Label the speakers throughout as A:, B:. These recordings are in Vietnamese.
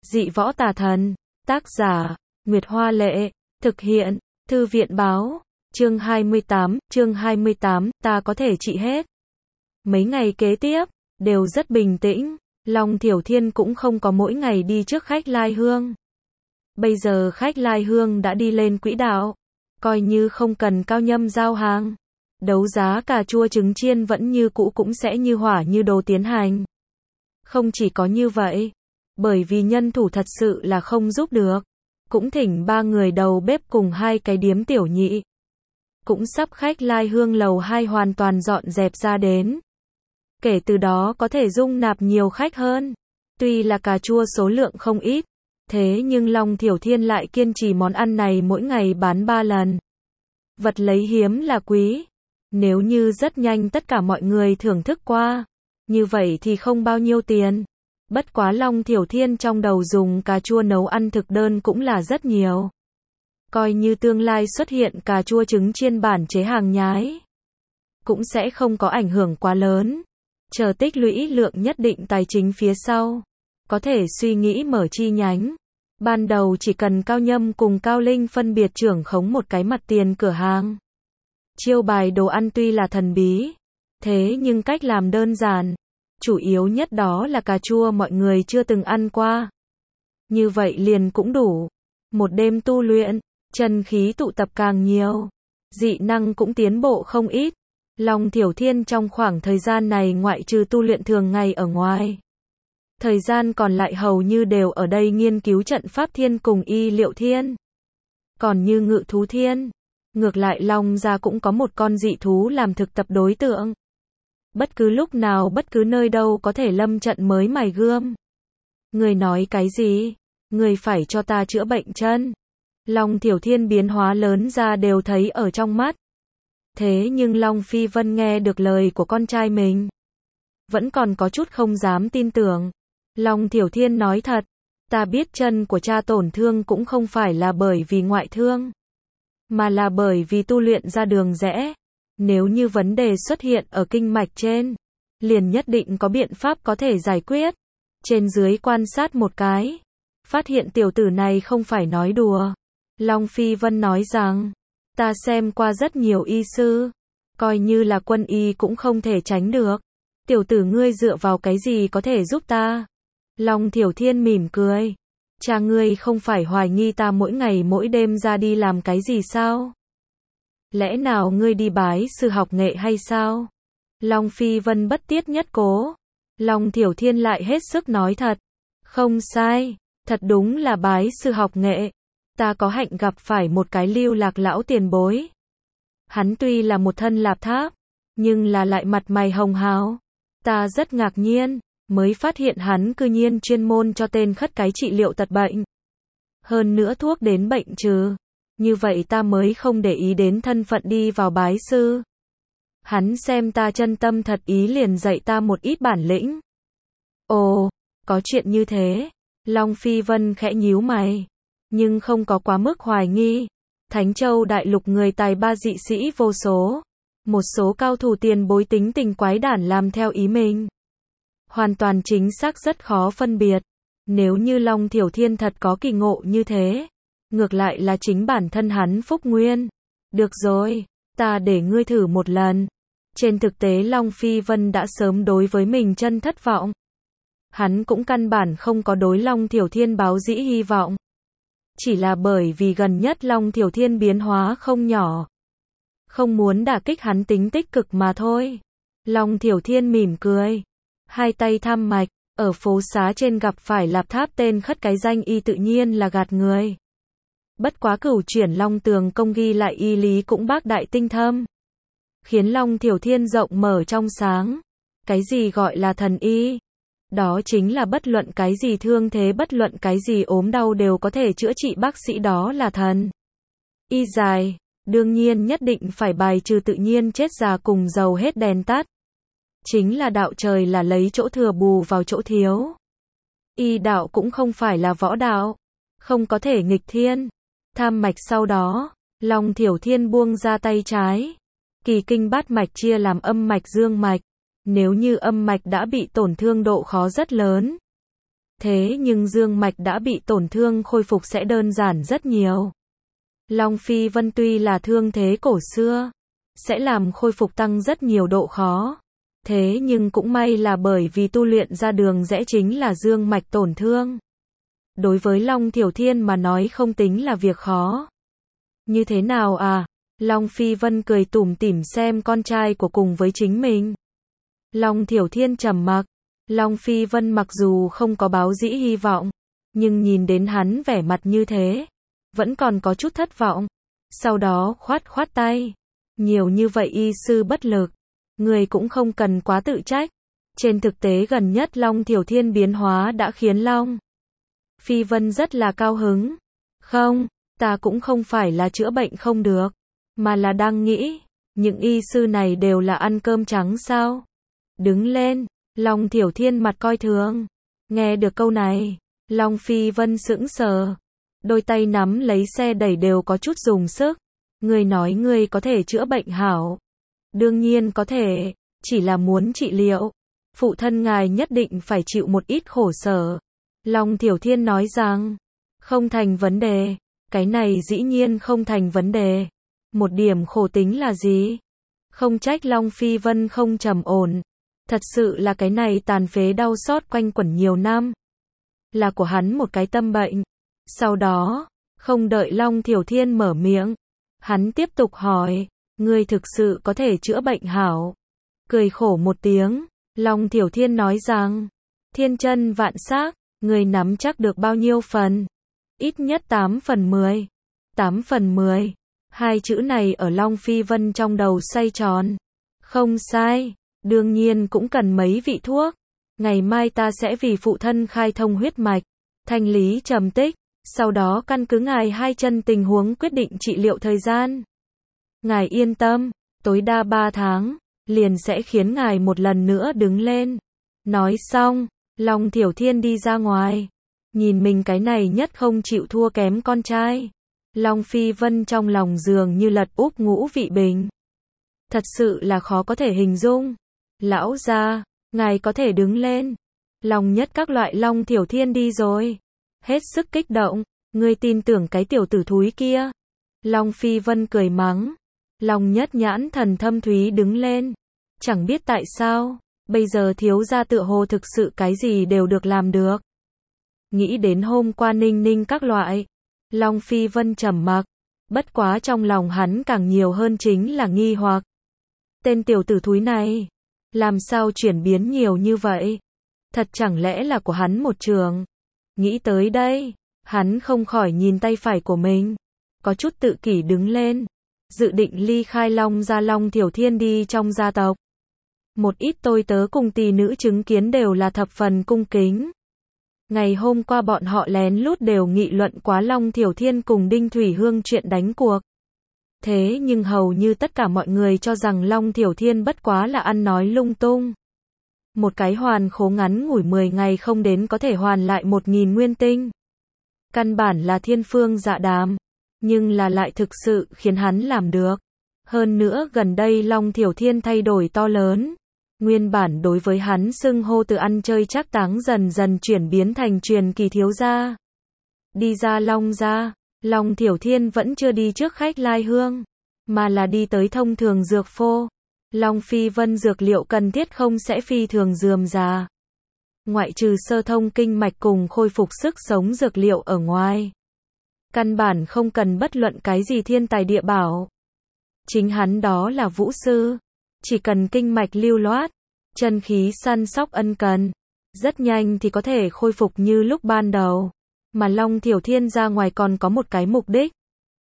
A: Dị võ tà thần. Tác giả, Nguyệt Hoa Lệ. Thực hiện, Thư viện Báo. Chương 28, ta có thể trị hết. Mấy ngày kế tiếp, đều rất bình tĩnh. Long Thiểu Thiên cũng không có mỗi ngày đi trước khách lai hương. Bây giờ khách lai hương đã đi lên quỹ đạo. Coi như không cần cao nhâm giao hàng. Đấu giá cà chua trứng chiên vẫn như cũ cũng sẽ như hỏa như đồ tiến hành. Không chỉ có như vậy, bởi vì nhân thủ thật sự là không giúp được. Cũng thỉnh 3 người đầu bếp cùng 2 cái điếm tiểu nhị. Cũng sắp khách lai hương lầu 2 hoàn toàn dọn dẹp ra đến. Kể từ đó có thể dung nạp nhiều khách hơn. Tuy là cà chua số lượng không ít, thế nhưng Long Thiểu Thiên lại kiên trì món ăn này mỗi ngày bán 3 lần. Vật lấy hiếm là quý. Nếu như rất nhanh tất cả mọi người thưởng thức qua, như vậy thì không bao nhiêu tiền. Bất quá Long Thiểu Thiên trong đầu dùng cà chua nấu ăn thực đơn cũng là rất nhiều. Coi như tương lai xuất hiện cà chua trứng chiên bản chế hàng nhái, cũng sẽ không có ảnh hưởng quá lớn. Chờ tích lũy lượng nhất định tài chính phía sau, có thể suy nghĩ mở chi nhánh. Ban đầu chỉ cần Cao Nhâm cùng Cao Linh phân biệt trưởng khống một cái mặt tiền cửa hàng. Chiêu bài đồ ăn tuy là thần bí, thế nhưng cách làm đơn giản. Chủ yếu nhất đó là cà chua mọi người chưa từng ăn qua. Như vậy liền cũng đủ. Một đêm tu luyện, chân khí tụ tập càng nhiều. Dị năng cũng tiến bộ không ít. Long Thiểu Thiên trong khoảng thời gian này ngoại trừ tu luyện thường ngày ở ngoài, thời gian còn lại hầu như đều ở đây nghiên cứu trận pháp thiên cùng y liệu thiên. Còn như ngự thú thiên, ngược lại Long gia cũng có một con dị thú làm thực tập đối tượng. Bất cứ lúc nào bất cứ nơi đâu có thể lâm trận mới mài gươm. Người nói cái gì? Người phải cho ta chữa bệnh chân. Long Thiểu Thiên biến hóa lớn ra đều thấy ở trong mắt. Thế nhưng Long Phi Vân nghe được lời của con trai mình, vẫn còn có chút không dám tin tưởng. Long Thiểu Thiên nói thật, ta biết chân của cha tổn thương cũng không phải là bởi vì ngoại thương, mà là bởi vì tu luyện ra đường rẽ. Nếu như vấn đề xuất hiện ở kinh mạch trên, liền nhất định có biện pháp có thể giải quyết. Trên dưới quan sát một cái, phát hiện tiểu tử này không phải nói đùa. Long Phi Vân nói rằng, ta xem qua rất nhiều y sư, coi như là quân y cũng không thể tránh được. Tiểu tử ngươi dựa vào cái gì có thể giúp ta? Long Thiểu Thiên mỉm cười. Cha ngươi không phải hoài nghi ta mỗi ngày mỗi đêm ra đi làm cái gì sao? Lẽ nào ngươi đi bái sư học nghệ hay sao? Long Phi Vân bất tiết nhất cố. Long Thiểu Thiên lại hết sức nói thật. Không sai, thật đúng là bái sư học nghệ. Ta có hạnh gặp phải một cái lưu lạc lão tiền bối. Hắn tuy là một thân lạp tháp, nhưng là lại mặt mày hồng hào. Ta rất ngạc nhiên, mới phát hiện hắn cư nhiên chuyên môn cho tên khất cái trị liệu tật bệnh. Hơn nữa thuốc đến bệnh trừ. Như vậy ta mới không để ý đến thân phận đi vào bái sư. Hắn xem ta chân tâm thật ý liền dạy ta một ít bản lĩnh. Ồ, có chuyện như thế. Long Phi Vân khẽ nhíu mày, nhưng không có quá mức hoài nghi. Thánh Châu đại lục người tài ba dị sĩ vô số. Một số cao thủ tiền bối tính tình quái đản làm theo ý mình. Hoàn toàn chính xác rất khó phân biệt. Nếu như Long Thiểu Thiên thật có kỳ ngộ như thế, ngược lại là chính bản thân hắn phúc nguyên. Được rồi, ta để ngươi thử một lần. Trên thực tế Long Phi Vân đã sớm đối với mình chân thất vọng. Hắn cũng căn bản không có đối Long Thiểu Thiên báo dĩ hy vọng. Chỉ là bởi vì gần nhất Long Thiểu Thiên biến hóa không nhỏ. Không muốn đả kích hắn tính tích cực mà thôi. Long Thiểu Thiên mỉm cười. Hai tay tham mạch, ở phố xá trên gặp phải lạp tháp tên khất cái danh y tự nhiên là gạt người. Bất quá Cửu Chuyển Long Tường công ghi lại y lý cũng bác đại tinh thâm, khiến Long Thiểu Thiên rộng mở trong sáng. Cái gì gọi là thần y? Đó chính là bất luận cái gì thương thế, bất luận cái gì ốm đau đều có thể chữa trị, bác sĩ đó là thần y dài. Đương nhiên nhất định phải bài trừ tự nhiên chết già cùng dầu hết đèn tắt. Chính là đạo trời là lấy chỗ thừa bù vào chỗ thiếu. Y đạo cũng không phải là võ đạo, không có thể nghịch thiên. Tham mạch sau đó, Long Thiểu Thiên buông ra tay trái. Kỳ kinh bát mạch chia làm âm mạch dương mạch. Nếu như âm mạch đã bị tổn thương độ khó rất lớn. Thế nhưng dương mạch đã bị tổn thương, khôi phục sẽ đơn giản rất nhiều. Long Phi Vân tuy là thương thế cổ xưa, sẽ làm khôi phục tăng rất nhiều độ khó. Thế nhưng cũng may là bởi vì tu luyện ra đường rẽ chính là dương mạch tổn thương. Đối với Long Thiểu Thiên mà nói không tính là việc khó. Như thế nào à? Long Phi Vân cười tủm tỉm xem con trai của cùng với chính mình. Long Thiểu Thiên trầm mặc. Long Phi Vân mặc dù không có báo dĩ hy vọng, nhưng nhìn đến hắn vẻ mặt như thế, vẫn còn có chút thất vọng. Sau đó khoát khoát tay. Nhiều như vậy y sư bất lực, người cũng không cần quá tự trách. Trên thực tế gần nhất Long Thiểu Thiên biến hóa đã khiến Long Phi Vân rất là cao hứng. Không, ta cũng không phải là chữa bệnh không được, mà là đang nghĩ, những y sư này đều là ăn cơm trắng sao? Đứng lên, Long Thiểu Thiên mặt coi thường. Nghe được câu này, Long Phi Vân sững sờ. Đôi tay nắm lấy xe đẩy đều có chút dùng sức. Người nói người có thể chữa bệnh hảo. Đương nhiên có thể, chỉ là muốn trị liệu. Phụ thân ngài nhất định phải chịu một ít khổ sở. Long Thiểu Thiên nói rằng, không thành vấn đề. Cái này dĩ nhiên không thành vấn đề. Một điểm khổ tính là gì? Không trách Long Phi Vân không trầm ổn. Thật sự là cái này tàn phế đau xót quanh quẩn nhiều năm. Là của hắn một cái tâm bệnh. Sau đó, không đợi Long Thiểu Thiên mở miệng, hắn tiếp tục hỏi, ngươi thực sự có thể chữa bệnh hảo? Cười khổ một tiếng, Long Thiểu Thiên nói rằng, thiên chân vạn xác, ngươi nắm chắc được bao nhiêu phần? Ít nhất 8 phần 10. 8 phần 10. Hai chữ này ở Long Phi Vân trong đầu xoay tròn. Không sai, đương nhiên cũng cần mấy vị thuốc. Ngày mai ta sẽ vì phụ thân khai thông huyết mạch, thanh lý trầm tích, sau đó căn cứ ngài hai chân tình huống quyết định trị liệu thời gian. Ngài yên tâm, tối đa 3 tháng, liền sẽ khiến ngài một lần nữa đứng lên. Nói xong, Long Thiểu Thiên đi ra ngoài. Nhìn mình cái này nhất không chịu thua kém con trai. Long Phi Vân trong lòng dường như lật úp ngũ vị bình. Thật sự là khó có thể hình dung. Lão gia, ngài có thể đứng lên. Long nhất các loại Long Thiểu Thiên đi rồi. Hết sức kích động, ngươi tin tưởng cái tiểu tử thúi kia. Long Phi Vân cười mắng. Long nhất nhãn thần thâm thúy đứng lên. Chẳng biết tại sao, bây giờ thiếu gia tựa hồ thực sự cái gì đều được làm được. Nghĩ đến hôm qua Ninh Ninh các loại, Long Phi Vân trầm mặc, bất quá trong lòng hắn càng nhiều hơn chính là nghi hoặc. Tên tiểu tử thúi này, làm sao chuyển biến nhiều như vậy? Thật chẳng lẽ là của hắn một trường? Nghĩ tới đây, hắn không khỏi nhìn tay phải của mình, có chút tự kỷ đứng lên, dự định ly khai Long gia. Long Thiểu Thiên đi trong gia tộc. Một ít tôi tớ cùng tỳ nữ chứng kiến đều là thập phần cung kính. Ngày hôm qua bọn họ lén lút đều nghị luận quá Long Thiểu Thiên cùng Đinh Thủy Hương chuyện đánh cuộc. Thế nhưng hầu như tất cả mọi người cho rằng Long Thiểu Thiên bất quá là ăn nói lung tung. Một cái hoàn khố ngắn ngủi 10 ngày không đến có thể hoàn lại 1.000 nguyên tinh. Căn bản là thiên phương dạ đàm, nhưng là lại thực sự khiến hắn làm được. Hơn nữa gần đây Long Thiểu Thiên thay đổi to lớn. Nguyên bản đối với hắn xưng hô từ ăn chơi trác táng dần dần chuyển biến thành truyền kỳ thiếu gia. Đi ra Long gia, Long Thiểu Thiên vẫn chưa đi trước khách lai hương, mà là đi tới thông thường dược phô. Long Phi Vân dược liệu cần thiết không sẽ phi thường rườm rà. Ngoại trừ sơ thông kinh mạch cùng khôi phục sức sống dược liệu ở ngoài. Căn bản không cần bất luận cái gì thiên tài địa bảo. Chính hắn đó là vũ sư. Chỉ cần kinh mạch lưu loát, chân khí săn sóc ân cần, rất nhanh thì có thể khôi phục như lúc ban đầu. Mà Long Thiểu Thiên ra ngoài còn có một cái mục đích.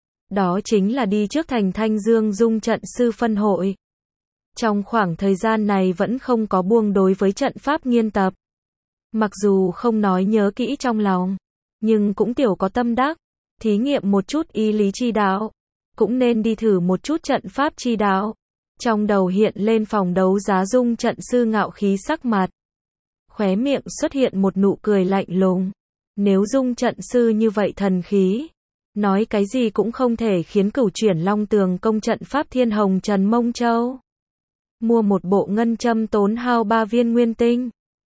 A: Đó chính là đi trước thành Thanh Dương Dung trận sư phân hội. Trong khoảng thời gian này vẫn không có buông đối với trận pháp nghiên tập. Mặc dù không nói nhớ kỹ trong lòng, nhưng cũng tiểu có tâm đắc, thí nghiệm một chút y lý chi đạo, cũng nên đi thử một chút trận pháp chi đạo. Trong đầu hiện lên phòng đấu giá Dung trận sư ngạo khí sắc mặt. Khóe miệng xuất hiện một nụ cười lạnh lùng. Nếu Dung trận sư như vậy thần khí, nói cái gì cũng không thể khiến Cửu Chuyển Long Tường công trận pháp Thiên Hồng Trần Mông Châu. Mua một bộ ngân châm tốn hao 3 viên nguyên tinh.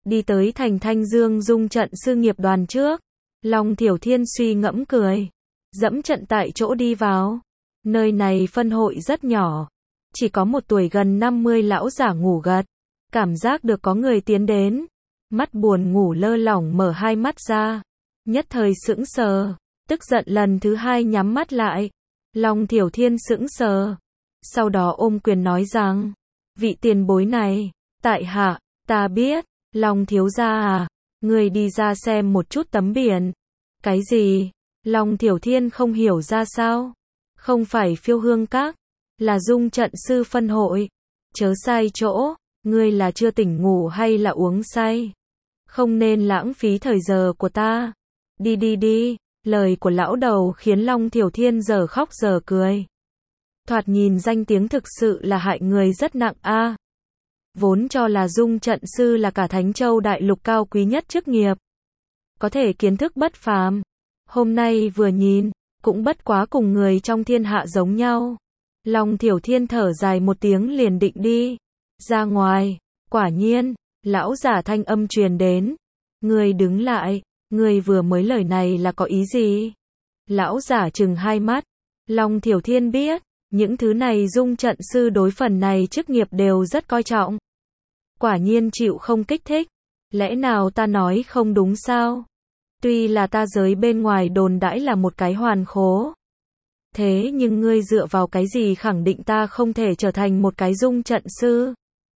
A: đi tới thành Thanh Dương Dung trận sư nghiệp đoàn trước. Long Thiểu Thiên suy ngẫm cười, dẫm trận tại chỗ đi vào. Nơi này phân hội rất nhỏ, chỉ có một tuổi gần 50 lão giả ngủ gật. Cảm giác được có người tiến đến, mắt buồn ngủ lơ lỏng mở hai mắt ra, nhất thời sững sờ, tức giận lần thứ hai nhắm mắt lại. Long Thiểu Thiên sững sờ, sau đó ôm quyền nói rằng, vị tiền bối này, tại hạ, ta biết. Long thiếu gia à, người đi ra xem một chút tấm biển. Cái gì? Long Thiểu Thiên không hiểu ra sao. Không phải Phiêu Hương Các, là Dung trận sư phân hội. Chớ sai chỗ, ngươi là chưa tỉnh ngủ hay là uống say? Không nên lãng phí thời giờ của ta. Đi đi đi. Lời của lão đầu khiến Long Thiểu Thiên giờ khóc giờ cười. Thoạt nhìn danh tiếng thực sự là hại người rất nặng a. Vốn cho là Dung trận sư là cả Thánh Châu đại lục cao quý nhất chức nghiệp, có thể kiến thức bất phàm. Hôm nay vừa nhìn, cũng bất quá cùng người trong thiên hạ giống nhau. Long Thiểu Thiên thở dài một tiếng liền định đi ra ngoài. Quả nhiên, lão giả thanh âm truyền đến. Người đứng lại, người vừa mới lời này là có ý gì? Lão giả trừng hai mắt. Long Thiểu Thiên biết, những thứ này Dung trận sư đối phần này chức nghiệp đều rất coi trọng. Quả nhiên chịu không kích thích. Lẽ nào ta nói không đúng sao? Tuy là ta giới bên ngoài đồn đãi là một cái hoàn khố. Thế nhưng ngươi dựa vào cái gì khẳng định ta không thể trở thành một cái Dung trận sư?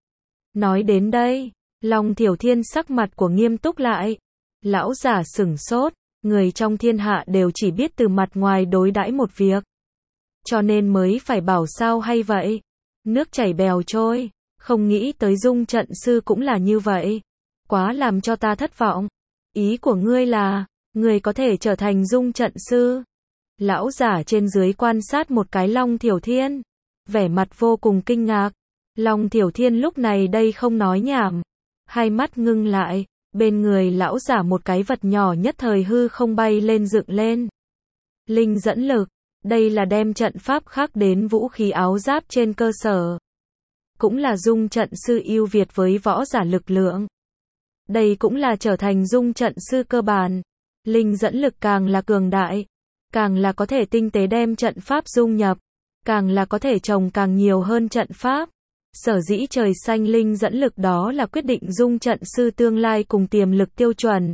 A: Nói đến đây, Long Thiểu Thiên sắc mặt của nghiêm túc lại. Lão giả sửng sốt, người trong thiên hạ đều chỉ biết từ mặt ngoài đối đãi một việc. Cho nên mới phải bảo sao hay vậy? Nước chảy bèo trôi, không nghĩ tới Dung trận sư cũng là như vậy. Quá làm cho ta thất vọng. Ý của ngươi là, ngươi có thể trở thành Dung trận sư? Lão giả trên dưới quan sát một cái Long Thiểu Thiên, vẻ mặt vô cùng kinh ngạc. Long Thiểu Thiên lúc này đây không nói nhảm, hai mắt ngưng lại, bên người lão giả một cái vật nhỏ nhất thời hư không bay lên dựng lên. Linh dẫn lực, đây là đem trận pháp khác đến vũ khí áo giáp trên cơ sở. Cũng là Dung trận sư ưu việt với võ giả lực lượng. Đây cũng là trở thành Dung trận sư cơ bản. Linh dẫn lực càng là cường đại, càng là có thể tinh tế đem trận pháp dung nhập, càng là có thể trồng càng nhiều hơn trận pháp. Sở dĩ trời xanh linh dẫn lực đó là quyết định Dung trận sư tương lai cùng tiềm lực tiêu chuẩn.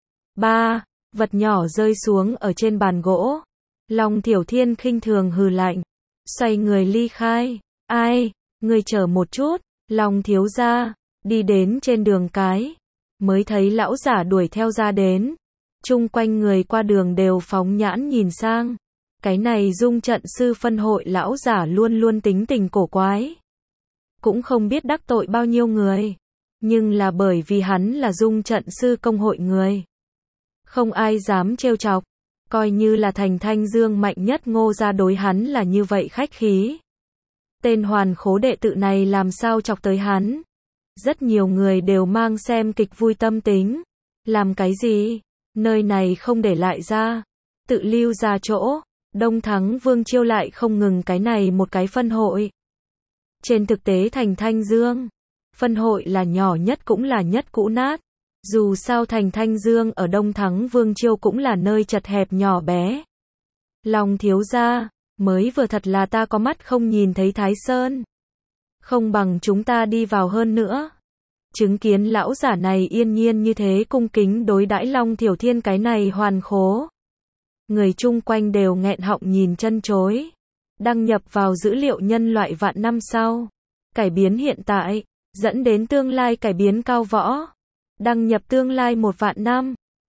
A: 3. Vật nhỏ rơi xuống ở trên bàn gỗ. Long Thiểu Thiên khinh thường hừ lạnh, xoay người ly khai. Ai, ngươi chờ một chút. Long thiếu gia, đi đến trên đường cái, mới thấy lão giả đuổi theo ra đến. Chung quanh người qua đường đều phóng nhãn nhìn sang. Cái này Dung trận sư phân hội lão giả luôn luôn tính tình cổ quái. Cũng không biết đắc tội bao nhiêu người. Nhưng là bởi vì hắn là Dung trận sư công hội người, không ai dám trêu chọc. Coi như là thành Thanh Dương mạnh nhất Ngô gia đối hắn là như vậy khách khí. Tên hoàn khố đệ tử này làm sao chọc tới hắn. Rất nhiều người đều mang xem kịch vui tâm tính. Làm cái gì? Nơi này không để lại ra, tự lưu ra chỗ. Đông Thắng Vương Chiêu lại không ngừng cái này một cái phân hội. Trên thực tế thành Thanh Dương, phân hội là nhỏ nhất cũng là nhất cũ nát. Dù sao thành Thanh Dương ở Đông Thắng Vương Chiêu cũng là nơi chật hẹp nhỏ bé. Long thiếu gia, mới vừa thật là ta có mắt không nhìn thấy Thái Sơn. Không bằng chúng ta đi vào hơn nữa. Chứng kiến lão giả này yên nhiên như thế cung kính đối đãi Long Thiểu Thiên cái này hoàn khố. Người chung quanh đều nghẹn họng nhìn chân chối. Đăng nhập vào dữ liệu nhân loại vạn năm sau. Cải biến hiện tại, dẫn đến tương lai cải biến cao võ. Đăng nhập tương lai 1 vạn năm.